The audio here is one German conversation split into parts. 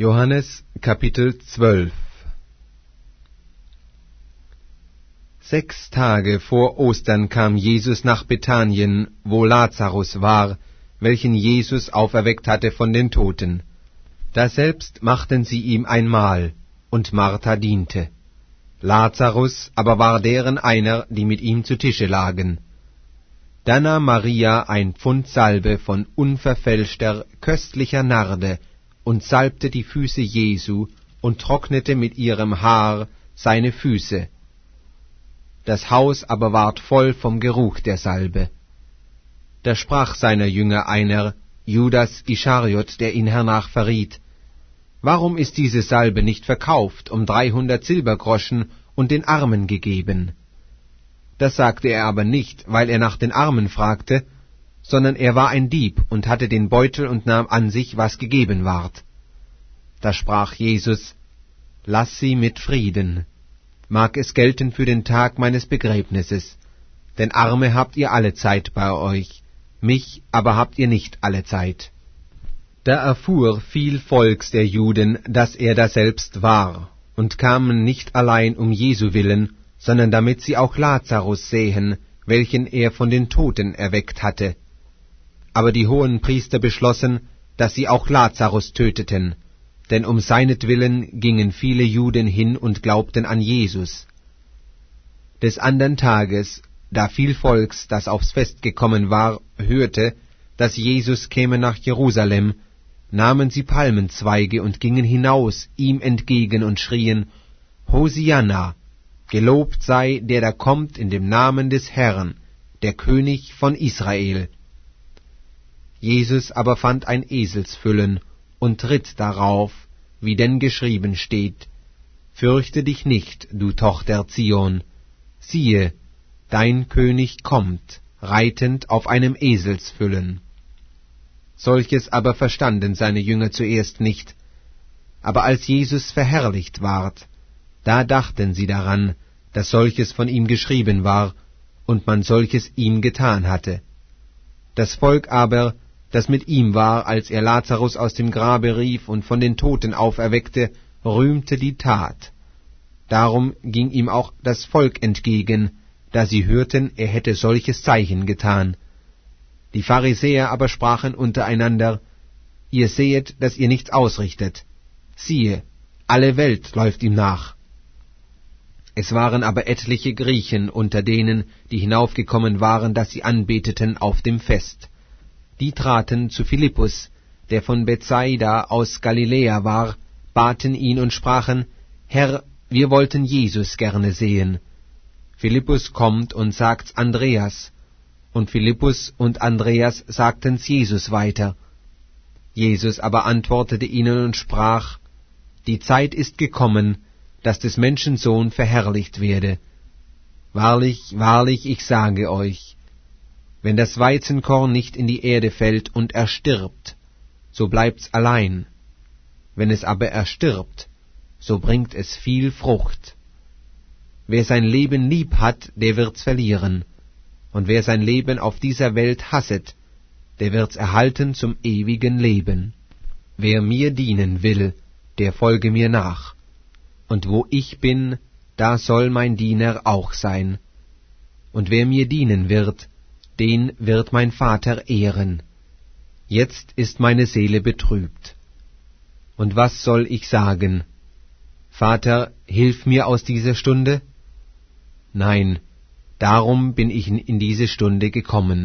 Johannes Kapitel 12. 6 Tage vor Ostern kam Jesus nach Bethanien, wo Lazarus war, welchen Jesus auferweckt hatte von den Toten. Daselbst machten sie ihm ein Mahl, und Martha diente. Lazarus aber war deren einer, die mit ihm zu Tische lagen. Da nahm Maria ein Pfund Salbe von unverfälschter, köstlicher Narde und salbte die Füße Jesu und trocknete mit ihrem Haar seine Füße. Das Haus aber ward voll vom Geruch der Salbe. Da sprach seiner Jünger einer, Judas Ischariot, der ihn hernach verriet: Warum ist diese Salbe nicht verkauft 300 Silbergroschen und den Armen gegeben? Das sagte er aber nicht, weil er nach den Armen fragte, sondern er war ein Dieb und hatte den Beutel und nahm an sich, was gegeben ward. Da sprach Jesus: Lass sie mit Frieden. Mag es gelten für den Tag meines Begräbnisses, denn Arme habt ihr alle Zeit bei euch, mich aber habt ihr nicht alle Zeit. Da erfuhr viel Volks der Juden, dass er daselbst war, und kamen nicht allein um Jesu willen, sondern damit sie auch Lazarus sähen, welchen er von den Toten erweckt hatte. Aber die Hohenpriester beschlossen, dass sie auch Lazarus töteten, denn um seinetwillen gingen viele Juden hin und glaubten an Jesus. Des andern Tages, da viel Volks, das aufs Fest gekommen war, hörte, dass Jesus käme nach Jerusalem, nahmen sie Palmenzweige und gingen hinaus ihm entgegen und schrien: Hosianna, gelobt sei, der da kommt in dem Namen des Herrn, der König von Israel. Jesus aber fand ein Eselsfüllen und ritt darauf, wie denn geschrieben steht: Fürchte dich nicht, du Tochter Zion, siehe, dein König kommt, reitend auf einem Eselsfüllen. Solches aber verstanden seine Jünger zuerst nicht. Aber als Jesus verherrlicht ward, da dachten sie daran, dass solches von ihm geschrieben war, und man solches ihm getan hatte. Das Volk aber, das mit ihm war, als er Lazarus aus dem Grabe rief und von den Toten auferweckte, rühmte die Tat. Darum ging ihm auch das Volk entgegen, da sie hörten, er hätte solches Zeichen getan. Die Pharisäer aber sprachen untereinander: Ihr sehet, dass ihr nichts ausrichtet. Siehe, alle Welt läuft ihm nach. Es waren aber etliche Griechen unter denen, die hinaufgekommen waren, dass sie anbeteten auf dem Fest. Die traten zu Philippus, der von Bethsaida aus Galiläa war, baten ihn und sprachen: Herr, wir wollten Jesus gerne sehen. Philippus kommt und sagt's Andreas, und Philippus und Andreas sagten's Jesus weiter. Jesus aber antwortete ihnen und sprach: Die Zeit ist gekommen, dass des Menschen Sohn verherrlicht werde. Wahrlich, wahrlich, ich sage euch, wenn das Weizenkorn nicht in die Erde fällt und erstirbt, so bleibt's allein. Wenn es aber erstirbt, so bringt es viel Frucht. Wer sein Leben lieb hat, der wird's verlieren. Und wer sein Leben auf dieser Welt hasset, der wird's erhalten zum ewigen Leben. Wer mir dienen will, der folge mir nach. Und wo ich bin, da soll mein Diener auch sein. Und wer mir dienen wird, den wird mein Vater ehren. Jetzt ist meine Seele betrübt. Und was soll ich sagen? Vater, hilf mir aus dieser Stunde? Nein, darum bin ich in diese Stunde gekommen.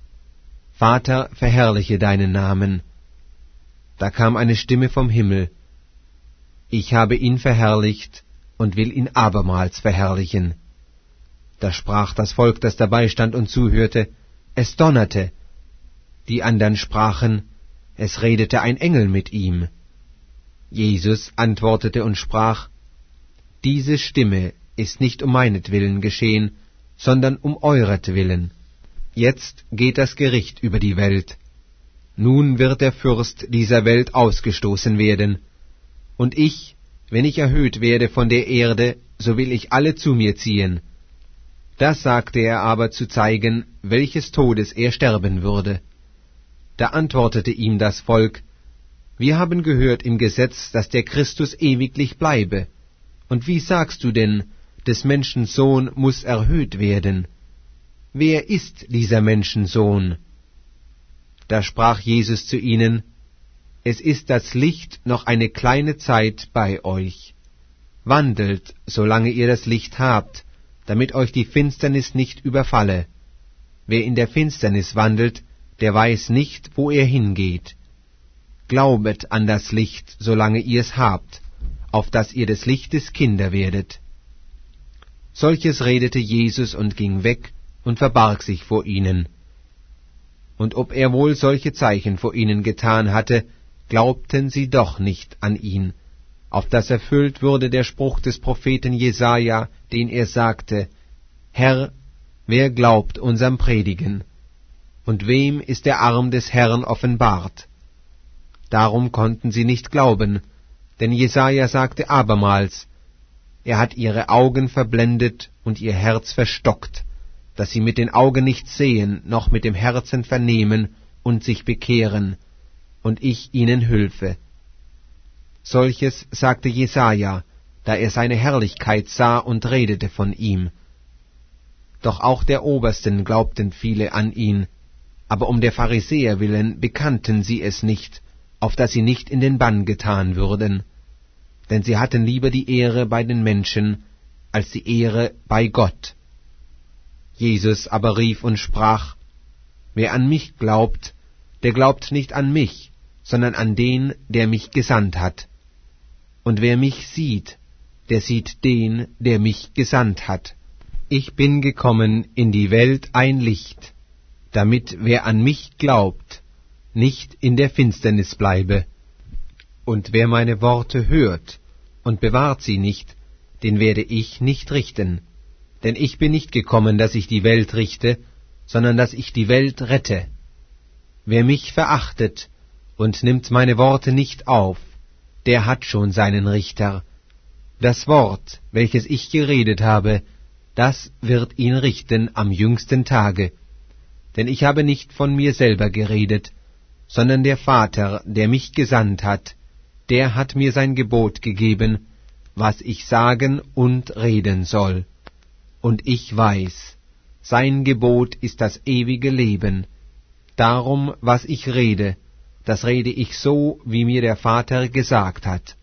Vater, verherrliche deinen Namen. Da kam eine Stimme vom Himmel: Ich habe ihn verherrlicht und will ihn abermals verherrlichen. Da sprach das Volk, das dabei stand und zuhörte: Es donnerte. Die andern sprachen: Es redete ein Engel mit ihm. Jesus antwortete und sprach: Diese Stimme ist nicht um meinetwillen geschehen, sondern um euretwillen. Jetzt geht das Gericht über die Welt. Nun wird der Fürst dieser Welt ausgestoßen werden. Und ich, wenn ich erhöht werde von der Erde, so will ich alle zu mir ziehen. Das sagte er aber zu zeigen, welches Todes er sterben würde. Da antwortete ihm das Volk: Wir haben gehört im Gesetz, dass der Christus ewiglich bleibe. Und wie sagst du denn, des Menschen Sohn muss erhöht werden? Wer ist dieser Menschensohn? Da sprach Jesus zu ihnen: Es ist das Licht noch eine kleine Zeit bei euch. Wandelt, solange ihr das Licht habt, damit euch die Finsternis nicht überfalle. Wer in der Finsternis wandelt, der weiß nicht, wo er hingeht. Glaubet an das Licht, solange ihr es habt, auf dass ihr des Lichtes Kinder werdet. Solches redete Jesus und ging weg und verbarg sich vor ihnen. Und ob er wohl solche Zeichen vor ihnen getan hatte, glaubten sie doch nicht an ihn, auf dass erfüllt würde der Spruch des Propheten Jesaja, den er sagte: Herr, wer glaubt unserem Predigen? Und wem ist der Arm des Herrn offenbart? Darum konnten sie nicht glauben, denn Jesaja sagte abermals: Er hat ihre Augen verblendet und ihr Herz verstockt, dass sie mit den Augen nicht sehen, noch mit dem Herzen vernehmen und sich bekehren, und ich ihnen hülfe. Solches sagte Jesaja, da er seine Herrlichkeit sah und redete von ihm. Doch auch der Obersten glaubten viele an ihn, aber um der Pharisäer willen bekannten sie es nicht, auf dass sie nicht in den Bann getan würden. Denn sie hatten lieber die Ehre bei den Menschen, als die Ehre bei Gott. Jesus aber rief und sprach: Wer an mich glaubt, der glaubt nicht an mich, sondern an den, der mich gesandt hat. Und wer mich sieht, der sieht den, der mich gesandt hat. Ich bin gekommen in die Welt ein Licht, damit wer an mich glaubt, nicht in der Finsternis bleibe. Und wer meine Worte hört und bewahrt sie nicht, den werde ich nicht richten. Denn ich bin nicht gekommen, dass ich die Welt richte, sondern dass ich die Welt rette. Wer mich verachtet und nimmt meine Worte nicht auf, der hat schon seinen Richter. Das Wort, welches ich geredet habe, das wird ihn richten am jüngsten Tage. Denn ich habe nicht von mir selber geredet, sondern der Vater, der mich gesandt hat, der hat mir sein Gebot gegeben, was ich sagen und reden soll. Und ich weiß, sein Gebot ist das ewige Leben. Darum, was ich rede, das rede ich so, wie mir der Vater gesagt hat.